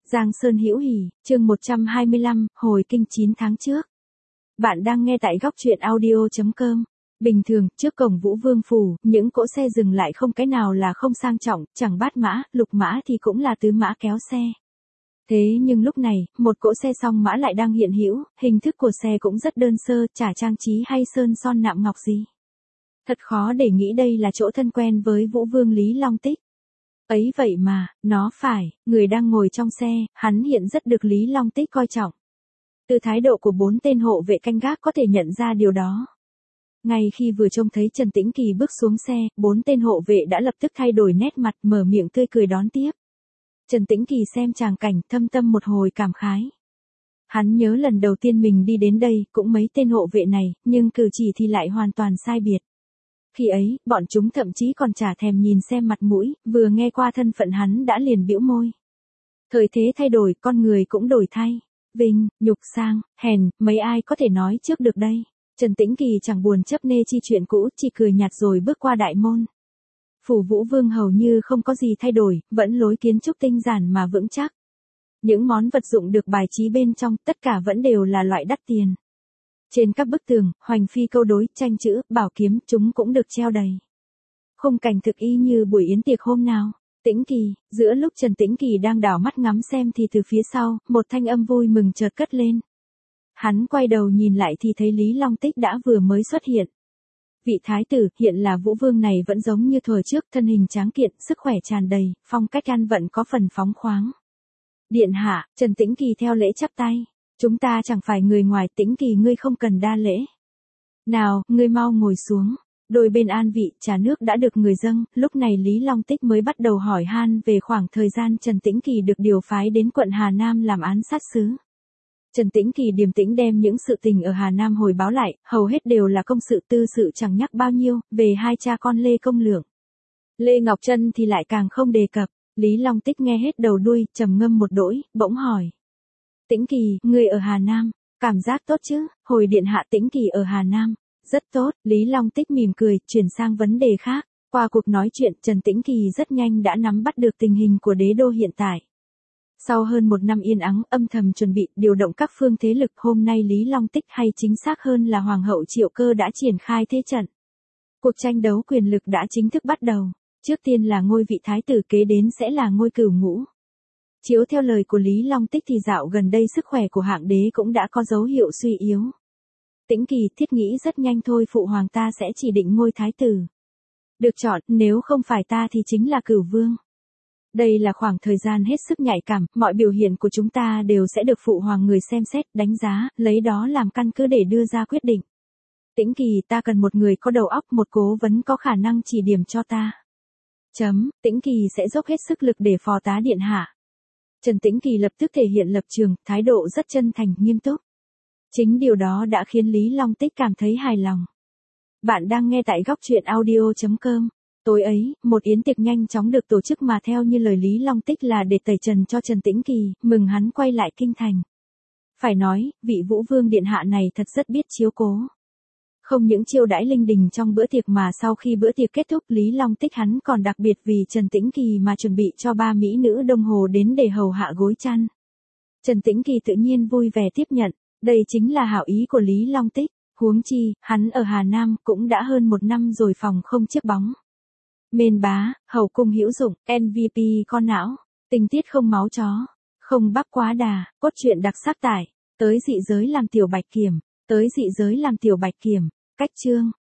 Giang Sơn Hữu Hỉ, chương 125, hồi kinh 9 tháng trước. Bạn đang nghe tại góc truyện audio.com. Bình thường, trước cổng Vũ Vương Phủ, những cỗ xe dừng lại không cái nào là không sang trọng, chẳng bát mã, lục mã thì cũng là tứ mã kéo xe. Thế nhưng lúc này, một cỗ xe song mã lại đang hiện hữu, hình thức của xe cũng rất đơn sơ, chả trang trí hay sơn son nạm ngọc gì. Thật khó để nghĩ đây là chỗ thân quen với Vũ Vương Lý Long Tích. Ấy vậy mà, nó phải, người đang ngồi trong xe, hắn hiện rất được Lý Long Tích coi trọng. Từ thái độ của 4 tên hộ vệ canh gác có thể nhận ra điều đó. Ngay khi vừa trông thấy Trần Tĩnh Kỳ bước xuống xe, 4 tên hộ vệ đã lập tức thay đổi nét mặt, mở miệng tươi cười đón tiếp. Trần Tĩnh Kỳ xem tràng cảnh, thâm tâm một hồi cảm khái. Hắn nhớ lần đầu tiên mình đi đến đây, cũng mấy tên hộ vệ này, nhưng cử chỉ thì lại hoàn toàn sai biệt. Khi ấy, bọn chúng thậm chí còn chả thèm nhìn xem mặt mũi, vừa nghe qua thân phận hắn đã liền bĩu môi. Thời thế thay đổi, con người cũng đổi thay. Vinh, nhục, sang, hèn, mấy ai có thể nói trước được đây. Trần Tĩnh Kỳ chẳng buồn chấp nê chi chuyện cũ, chỉ cười nhạt rồi bước qua đại môn. Phủ Vũ Vương hầu như không có gì thay đổi, vẫn lối kiến trúc tinh giản mà vững chắc. Những món vật dụng được bài trí bên trong, tất cả vẫn đều là loại đắt tiền. Trên các bức tường, hoành phi câu đối, tranh chữ, bảo kiếm, chúng cũng được treo đầy. Khung cảnh thực y như buổi yến tiệc hôm nào. Tĩnh Kỳ, giữa lúc Trần Tĩnh Kỳ đang đảo mắt ngắm xem thì từ phía sau, một thanh âm vui mừng chợt cất lên. Hắn quay đầu nhìn lại thì thấy Lý Long Tích đã vừa mới xuất hiện. Vị thái tử, hiện là Vũ Vương này vẫn giống như thời trước, thân hình tráng kiện, sức khỏe tràn đầy, phong cách ăn vận có phần phóng khoáng. Điện hạ, Trần Tĩnh Kỳ theo lễ chắp tay. Chúng ta chẳng phải người ngoài, Tĩnh Kỳ ngươi không cần đa lễ. Nào, ngươi mau ngồi xuống. Đôi bên an vị, trà nước đã được người dâng, lúc này Lý Long Tích mới bắt đầu hỏi han về khoảng thời gian Trần Tĩnh Kỳ được điều phái đến quận Hà Nam làm án sát sứ. Trần Tĩnh Kỳ điềm tĩnh đem những sự tình ở Hà Nam hồi báo lại, hầu hết đều là công sự tư sự chẳng nhắc bao nhiêu, về hai cha con Lê Công Lượng. Lê Ngọc Trân thì lại càng không đề cập. Lý Long Tích nghe hết đầu đuôi, trầm ngâm một đỗi, bỗng hỏi. Tĩnh Kỳ, ngươi ở Hà Nam, cảm giác tốt chứ? Hồi điện hạ Tĩnh Kỳ ở Hà Nam. Rất tốt, Lý Long Tích mỉm cười, chuyển sang vấn đề khác. Qua cuộc nói chuyện, Trần Tĩnh Kỳ rất nhanh đã nắm bắt được tình hình của đế đô hiện tại. Sau hơn một năm yên ắng, âm thầm chuẩn bị, điều động các phương thế lực, hôm nay Lý Long Tích hay chính xác hơn là Hoàng hậu Triệu Cơ đã triển khai thế trận. Cuộc tranh đấu quyền lực đã chính thức bắt đầu. Trước tiên là ngôi vị thái tử, kế đến sẽ là ngôi cửu ngũ. Chiếu theo lời của Lý Long Tích thì dạo gần đây sức khỏe của hạng đế cũng đã có dấu hiệu suy yếu. Tĩnh Kỳ, thiết nghĩ rất nhanh thôi phụ hoàng ta sẽ chỉ định ngôi thái tử. Được chọn, nếu không phải ta thì chính là Cửu Vương. Đây là khoảng thời gian hết sức nhạy cảm, mọi biểu hiện của chúng ta đều sẽ được phụ hoàng người xem xét, đánh giá, lấy đó làm căn cứ để đưa ra quyết định. Tĩnh Kỳ, ta cần một người có đầu óc, một cố vấn có khả năng chỉ điểm cho ta. Tĩnh Kỳ sẽ dốc hết sức lực để phò tá điện hạ. Trần Tĩnh Kỳ lập tức thể hiện lập trường, thái độ rất chân thành, nghiêm túc. Chính điều đó đã khiến Lý Long Tích cảm thấy hài lòng. Bạn đang nghe tại góc truyện audio.com. Tối ấy, một yến tiệc nhanh chóng được tổ chức mà theo như lời Lý Long Tích là để tẩy trần cho Trần Tĩnh Kỳ, mừng hắn quay lại kinh thành. Phải nói, vị Vũ Vương điện hạ này thật rất biết chiếu cố. Không những chiêu đãi linh đình trong bữa tiệc mà sau khi bữa tiệc kết thúc Lý Long Tích hắn còn đặc biệt vì Trần Tĩnh Kỳ mà chuẩn bị cho 3 mỹ nữ Đông Hồ đến để hầu hạ gối chăn. Trần Tĩnh Kỳ tự nhiên vui vẻ tiếp nhận, đây chính là hảo ý của Lý Long Tích, huống chi, hắn ở Hà Nam cũng đã hơn 1 năm rồi phòng không chiếc bóng. Mên bá, hầu cung hữu dụng, MVP con não, tình tiết không máu chó, không bắp quá đà, cốt truyện đặc sắc tải, tới dị giới làm tiểu bạch kiểm, cách chương.